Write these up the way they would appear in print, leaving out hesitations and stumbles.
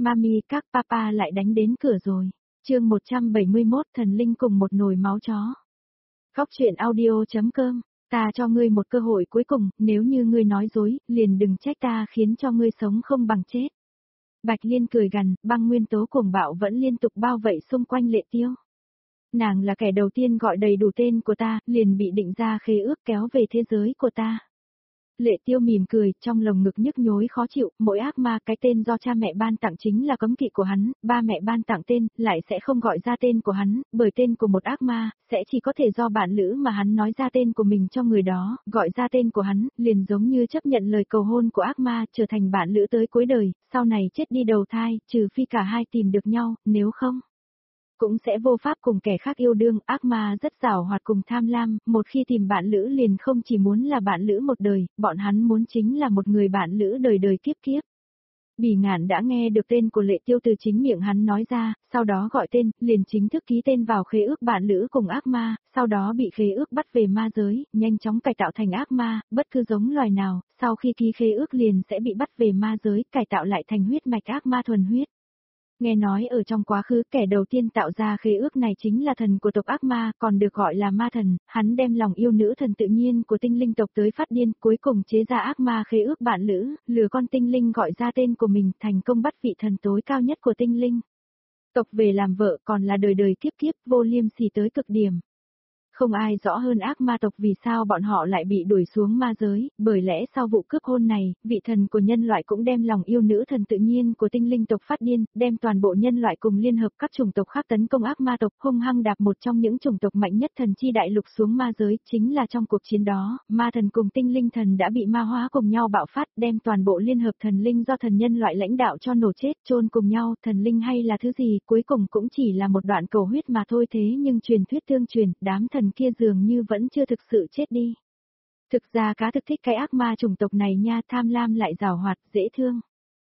Mami, các papa lại đánh đến cửa rồi. Chương 171 Thần linh cùng một nồi máu chó. Góc truyện audio.com. Ta cho ngươi một cơ hội cuối cùng, nếu như ngươi nói dối, liền đừng trách ta khiến cho ngươi sống không bằng chết. Bạch Liên cười gằn, băng nguyên tố cuồng bạo vẫn liên tục bao vây xung quanh Lệ Tiêu. Nàng là kẻ đầu tiên gọi đầy đủ tên của ta, liền bị định ra khế ước kéo về thế giới của ta. Lệ Tiêu mỉm cười, trong lồng ngực nhức nhối khó chịu, mỗi ác ma cái tên do cha mẹ ban tặng chính là cấm kỵ của hắn, ba mẹ ban tặng tên, lại sẽ không gọi ra tên của hắn, bởi tên của một ác ma, sẽ chỉ có thể do bạn lữ mà hắn nói ra tên của mình cho người đó, gọi ra tên của hắn, liền giống như chấp nhận lời cầu hôn của ác ma, trở thành bạn lữ tới cuối đời, sau này chết đi đầu thai, trừ phi cả hai tìm được nhau, nếu không cũng sẽ vô pháp cùng kẻ khác yêu đương. Ác ma rất giàu hoạt cùng tham lam, một khi tìm bạn lữ liền không chỉ muốn là bạn lữ một đời, bọn hắn muốn chính là một người bạn lữ đời đời kiếp kiếp. Bỉ Ngạn đã nghe được tên của Lệ Tiêu từ chính miệng hắn nói ra, sau đó gọi tên, liền chính thức ký tên vào khế ước bạn lữ cùng ác ma, sau đó bị khế ước bắt về ma giới, nhanh chóng cải tạo thành ác ma, bất cứ giống loài nào, sau khi ký khế ước liền sẽ bị bắt về ma giới, cải tạo lại thành huyết mạch ác ma thuần huyết. Nghe nói ở trong quá khứ kẻ đầu tiên tạo ra khế ước này chính là thần của tộc ác ma, còn được gọi là ma thần, hắn đem lòng yêu nữ thần tự nhiên của tinh linh tộc tới phát điên, cuối cùng chế ra ác ma khế ước bạn lữ, lừa con tinh linh gọi ra tên của mình, thành công bắt vị thần tối cao nhất của tinh linh tộc về làm vợ, còn là đời đời kiếp kiếp vô liêm sỉ tới cực điểm. Không ai rõ hơn ác ma tộc vì sao bọn họ lại bị đuổi xuống ma giới, bởi lẽ sau vụ cướp hôn này, vị thần của nhân loại cũng đem lòng yêu nữ thần tự nhiên của tinh linh tộc phát điên, đem toàn bộ nhân loại cùng liên hợp các chủng tộc khác tấn công ác ma tộc, hung hăng đạp một trong những chủng tộc mạnh nhất thần chi đại lục xuống ma giới. Chính là trong cuộc chiến đó, ma thần cùng tinh linh thần đã bị ma hóa cùng nhau bạo phát, đem toàn bộ liên hợp thần linh do thần nhân loại lãnh đạo cho nổ chết, chôn cùng nhau. Thần linh hay là thứ gì, cuối cùng cũng chỉ là một đoạn cầu huyết mà thôi, thế nhưng truyền thuyết tương truyền, đám thần kia dường như vẫn chưa thực sự chết đi. Thực ra cá thực thích cái ác ma chủng tộc này nha, tham lam lại giàu hoạt, dễ thương.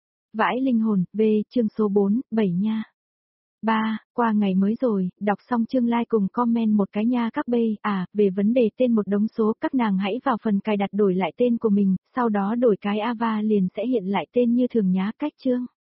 Vãi linh hồn, về, chương số 4, 7 nha. 3, qua ngày mới rồi, đọc xong chương like cùng comment một cái nha các bê, về vấn đề tên một đống số, các nàng hãy vào phần cài đặt đổi lại tên của mình, sau đó đổi cái Ava liền sẽ hiện lại tên như thường nhá, cách chương.